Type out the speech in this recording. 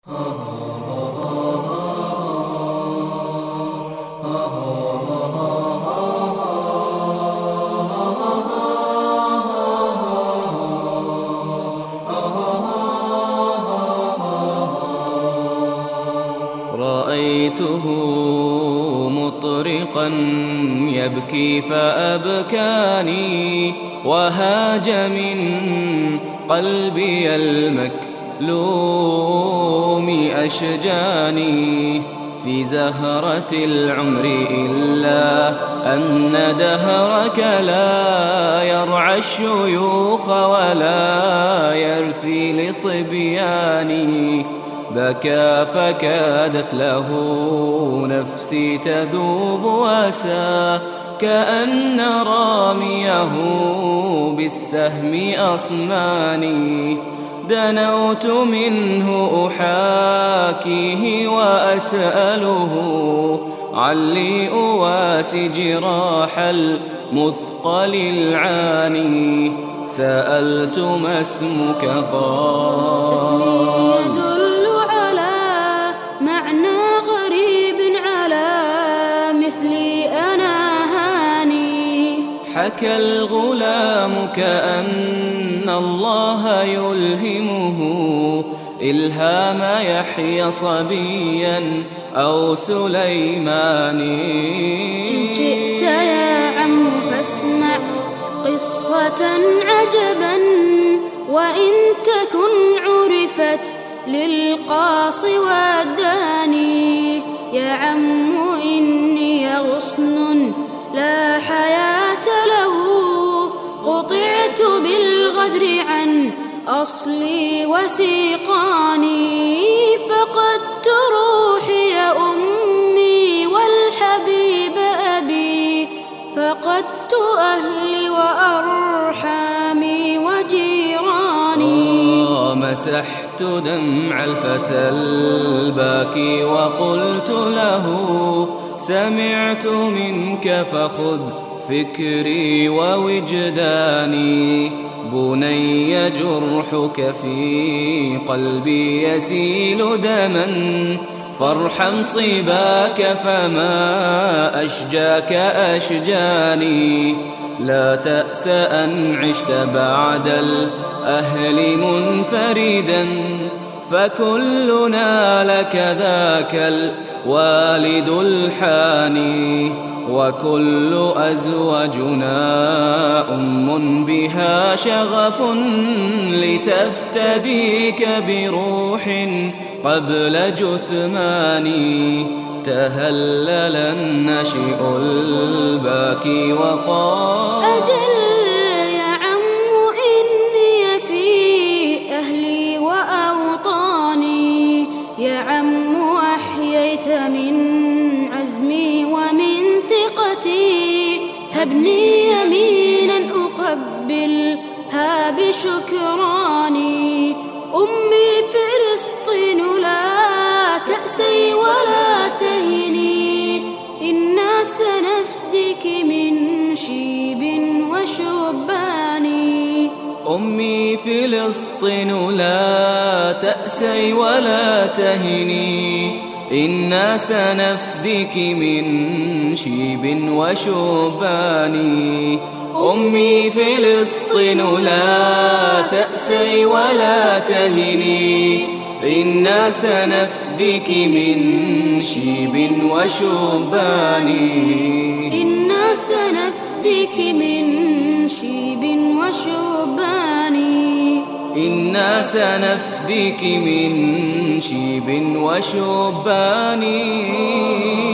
رأيته مطرقا يبكي فأبكاني، وهاج من قلبي المكلوم أشجاني. في زهرة العمر إلا أن دهرك لا يرعى الشيوخ ولا يرثي لصبياني. بكى فكادت له نفسي تذوب وسى، كأن راميه بالسهم أصماني. دنوت منه أحاكيه وأسأله علي أواسي جراح المثقل العاني. سألت ما اسمك؟ قال اسمي يدل على معنى غريب على مثلي أنا هاني. حكى الغلام كأن الله يلهمه إلهام يحيى صبيا أو سليماني. إن شئت يا عم فاسمع قصة عجبا، وإن تكن عرفت للقاص والداني. يا عم إني غصن لا حياة له، قطعت بالغدر عن أصلي وسيقاني. فقدت روحي يا أمي والحبيب أبي، فقدت أهلي وأرحامي وجيراني. مسحت دمع الفتى الباكي وقلت له سمعت منك فخذ فكري ووجداني. بني جرحك في قلبي يسيل دما، فارحم صباك فما أشجاك أشجاني. لا تأس أن عشت بعد الأهل منفردا، فكلنا لك ذاك الوالد الحاني. وكل أزواجنا أم بها شغف لتفتديك بروح قبل جثماني. تهلل النشئ الباكي وقال أجل يا عم إني في أهلي وأوطاني. يا عم أحييت من عزمي ومن ثقتي، هبني يمينا أقبلها بشكراني. أمي فلسطين لا تأسي ولا تهني، إنا سنفديك من شيب وشباني. أمي فلسطين لا تأسي ولا تهني، إنا سنفديك من شيب وشباني. أمي فلسطين لا تأسي ولا تهني، إنا سنفديك من شيب وشباني. إنا سنفديك من شيب وشباني. إنا سنفديك من شيب وشباني.